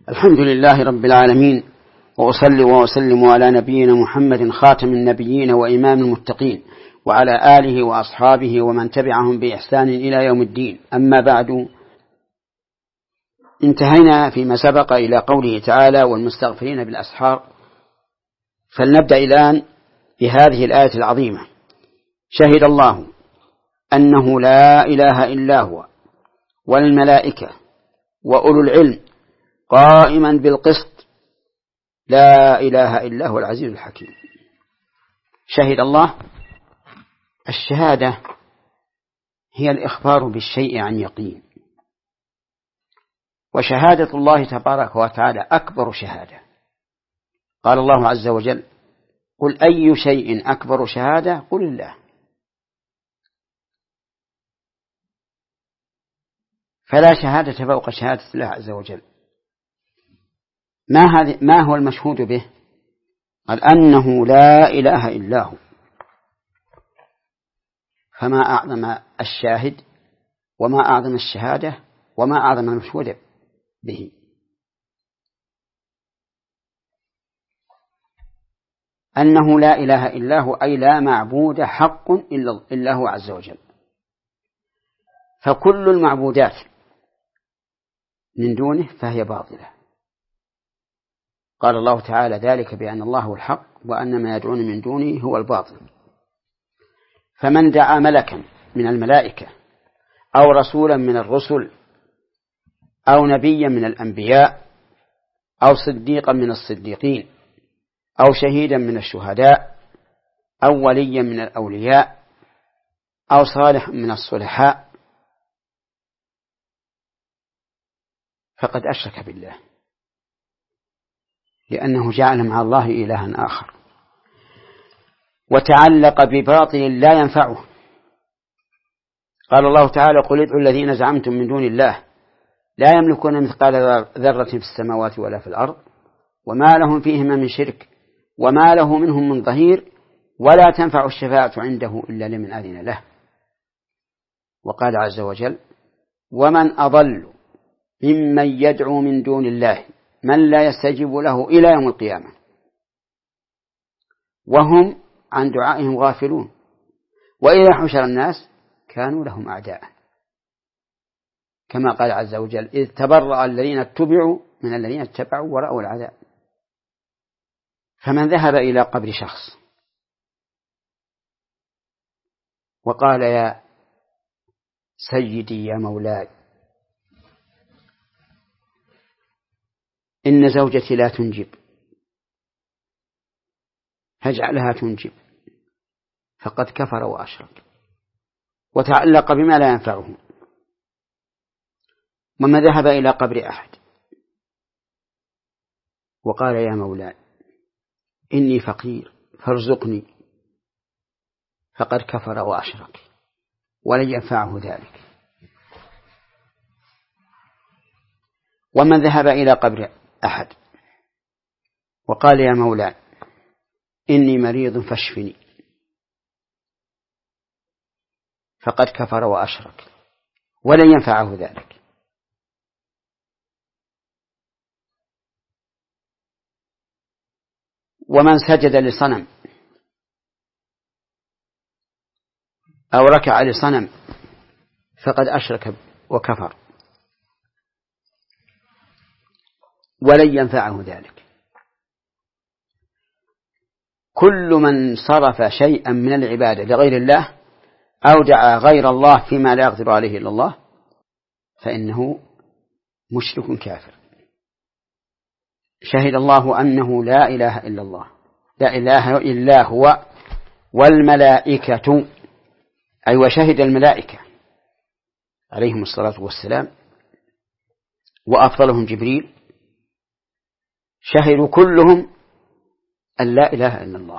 الحمد لله رب العالمين، وأصلي وأسلم على نبينا محمد خاتم النبيين وإمام المتقين، وعلى آله وأصحابه ومن تبعهم بإحسان إلى يوم الدين. أما بعد، انتهينا فيما سبق إلى قوله تعالى: والمستغفرين بالأسحار. فلنبدأ الآن بهذه الآية العظيمة: شهد الله أنه لا إله إلا هو والملائكة وأولو العلم قائما بالقسط لا إله إلا هو العزيز الحكيم. شهد الله، الشهادة هي الإخبار بالشيء عن يقين، وشهادة الله تبارك وتعالى أكبر شهادة. قال الله عز وجل: قل أي شيء أكبر شهادة؟ قل الله. فلا شهادة فوق شهادة الله عز وجل. ما هو المشهود به؟ قال: أنه لا إله إلا هو. فما أعظم الشاهد وما أعظم الشهادة وما أعظم المشهود به. أنه لا إله إلا هو، أي لا معبود حق إلا هو عز وجل. فكل المعبودات من دونه فهي باطلة. قال الله تعالى: ذلك بأن الله هو الحق وأن ما يدعون من دونه هو الباطل. فمن دعا ملكا من الملائكة أو رسولا من الرسل أو نبيا من الأنبياء أو صديقا من الصديقين أو شهيدا من الشهداء أو وليا من الأولياء أو صالحا من الصلحاء فقد أشرك بالله، لأنه جعل مع الله إلها آخر وتعلق بباطل لا ينفعه. قال الله تعالى: قل ادعوا الذين زعمتم من دون الله لا يملكون مثقال ذرة في السماوات ولا في الأرض وما لهم فيهما من شرك وما له منهم من ظهير ولا تنفع الشفاعة عنده إلا لمن أذن له. وقال عز وجل: ومن أضل ممن يدعو من دون الله من لا يستجيب له إلى يوم القيامة وهم عن دعائهم غافلون وإذا حشر الناس كانوا لهم أعداء، كما قال عز وجل: إذ تبرأ الذين اتبعوا من الذين اتبعوا ورأوا العذاب. فمن ذهب إلى قبر شخص وقال: يا سيدي يا مولاي، إن زوجتي لا تنجب فاجعلها تنجب، فقد كفر وأشرك وتعلق بما لا ينفعه. ومن ذهب إلى قبر أحد وقال: يا مولاي إني فقير فارزقني، فقد كفر وأشرك ولن ينفعه ذلك. ومن ذهب إلى قبر أحد وقال: يا مولاي إني مريض فاشفني، فقد كفر وأشرك ولن ينفعه ذلك. ومن سجد لصنم أو ركع لصنم فقد أشرك وكفر ولن ينفعه ذلك. كل من صرف شيئا من العبادة لغير الله أو دعا غير الله فيما لا يقدر عليه إلا الله فإنه مشرك كافر. شهد الله أنه لا إله إلا الله، لا إله إلا هو، والملائكة، أي وشهد الملائكة عليهم الصلاة والسلام وأفضلهم جبريل، شهدوا كلهم أن لا إله إلا الله.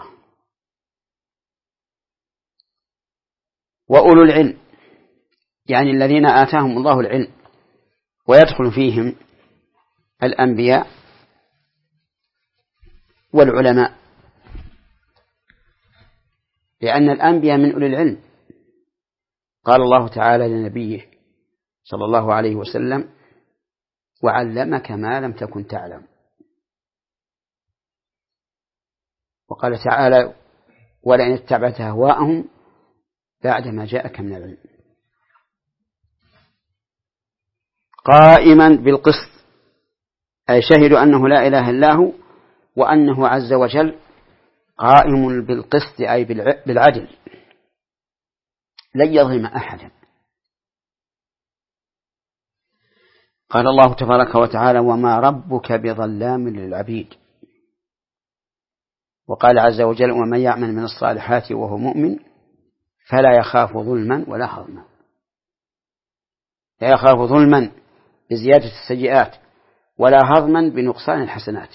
وأولو العلم، يعني الذين آتاهم الله العلم، ويدخل فيهم الأنبياء والعلماء، لأن الأنبياء من أولي العلم. قال الله تعالى لنبيه صلى الله عليه وسلم: وعلمك ما لم تكن تعلم. وقال تعالى ولئن اتبعت أهواءهم بعدما جاءك من العلم. قائما بالقسط أي شهدوا أنه لا إله إلا هو وأنه عز وجل قائم بالقسط أي بالعدل لن يظلم أحدا. قال الله تبارك وتعالى وما ربك بظلام للعبيد. وقال عز وجل ومن يعمل من الصالحات وهو مؤمن فلا يخاف ظلما ولا هضما. لا يخاف ظلما بزيادة السيئات ولا هضما بنقصان الحسنات،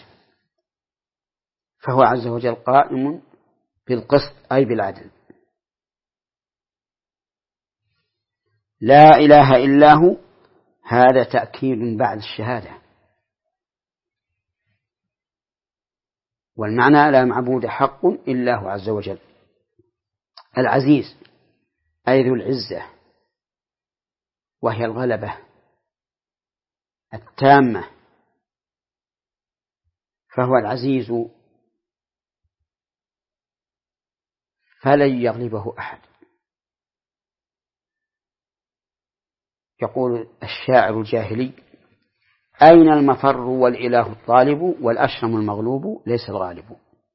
فهو عز وجل قائم بالقسط أي بالعدل. لا إله إلا هو هذا تأكيد بعد الشهادة، والمعنى لا معبود حق إلا هو عز وجل. العزيز أي ذو العزة وهي الغلبة التامة، فهو العزيز فلن يغلبه أحد. يقول الشاعر الجاهلي أين المفر والإله الطالب والأشرم المغلوب ليس الغالب.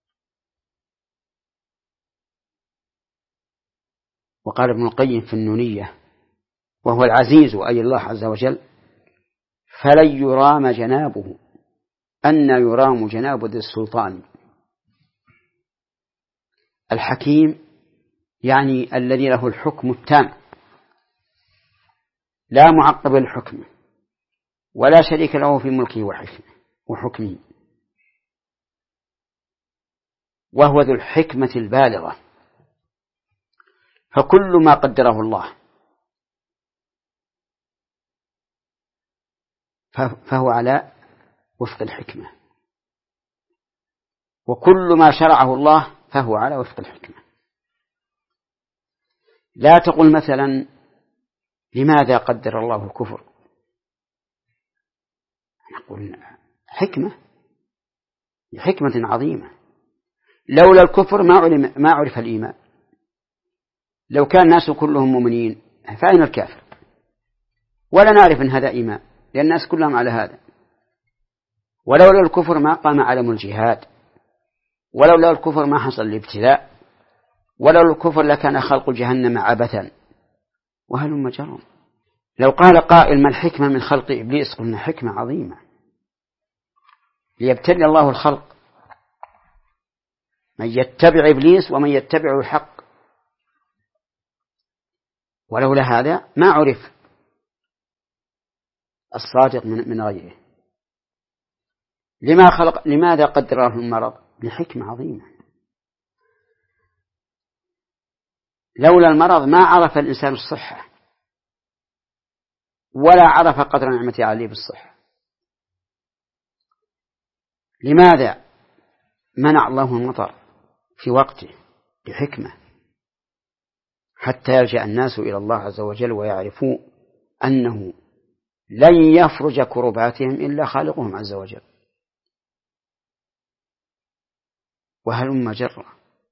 وقال ابن القيم في النونية وهو العزيز أي الله عز وجل فلن يرام جنابه أن يرام جناب ذي السلطان. الحكيم يعني الذي له الحكم التام لا معقب للحكم ولا شريك له في ملكه وحكمه، وهو ذو الحكمة البالغة، فكل ما قدره الله فهو على وفق الحكمة، وكل ما شرعه الله فهو على وفق الحكمة. لا تقل مثلا لماذا قدر الله الكفر، نقول حكمة لحكمة عظيمة، لولا الكفر ما عرف الإيمان. لو كان الناس كلهم مؤمنين فأين الكافر؟ ولا نعرف أن هذا إيمان لأن الناس كلهم على هذا. ولولا الكفر ما قام علم الجهاد، ولولا الكفر ما حصل الابتلاء، ولولا الكفر لكان خلق جهنم عبثا وهلم جرا. لو قال قائل ما الحكمة من خلق إبليس قلنا حكمة عظيمة ليبتلي الله الخلق، من يتبع إبليس ومن يتبع الحق، ولولا هذا ما عرف الصادق من غيره. لماذا قدره المرض؟ لحكمة عظيمة. لولا المرض ما عرف الإنسان الصحة ولا عرف قدر نعمة عليه بالصحة. لماذا منع الله المطر في وقته؟ بحكمة حتى يلجأ الناس إلى الله عز وجل ويعرفوا أنه لن يفرج كرباتهم إلا خالقهم عز وجل. وهلم جرا.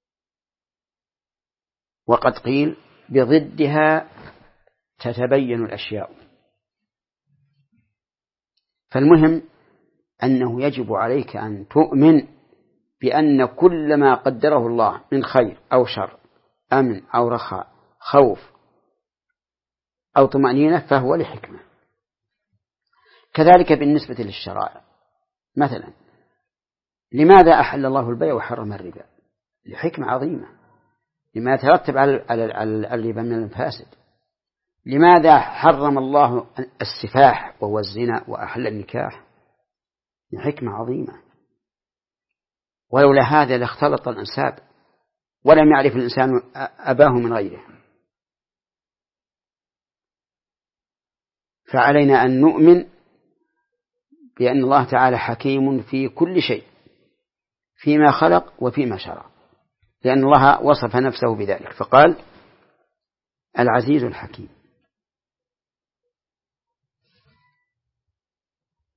وقد قيل بضدها تتبين الأشياء. فالمهم أنه يجب عليك أن تؤمن بأن كل ما قدره الله من خير أو شر، أمن أو رخاء، خوف أو طمأنينة، فهو لحكمة. كذلك بالنسبة للشرائع، مثلا لماذا أحل الله البيع وحرم الربا؟ لحكمة عظيمة، لما يترتب على الربا من المفاسد. لماذا حرم الله السفاح وهو الزنا وأحل النكاح؟ لحكمة عظيمة. ولولا هذا لاختلط الأنساب ولم يعرف الإنسان أباه من غيره. فعلينا أن نؤمن بأن الله تعالى حكيم في كل شيء، فيما خلق وفيما شرع، لأن الله وصف نفسه بذلك فقال العزيز الحكيم.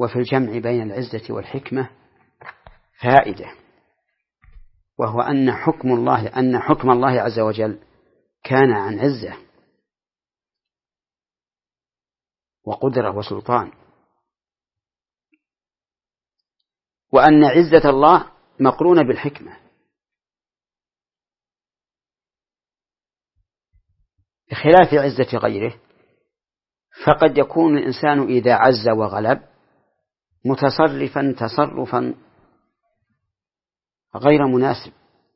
وفي الجمع بين العزة والحكمة فائدة، وهو أن حكم الله عز وجل كان عن عزة وقدرة وسلطان، وأن عزة الله مقرونة بالحكمة، بخلاف عزة غيره. فقد يكون الإنسان إذا عز وغلب متصرفا تصرفا غير مناسب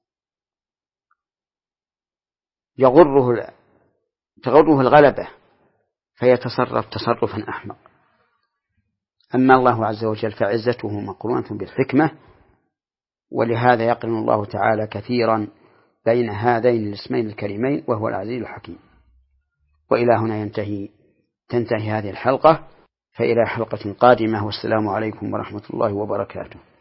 تغره الغلبة فيتصرف تصرفا أحمق. أما الله عز وجل فعزته مقرونة بالحكمة، ولهذا يقرن الله تعالى كثيرا بين هذين الاسمين الكريمين وهو العزيز الحكيم. وإلى هنا تنتهي هذه الحلقة، فإلى حلقة قادمة، والسلام عليكم ورحمة الله وبركاته.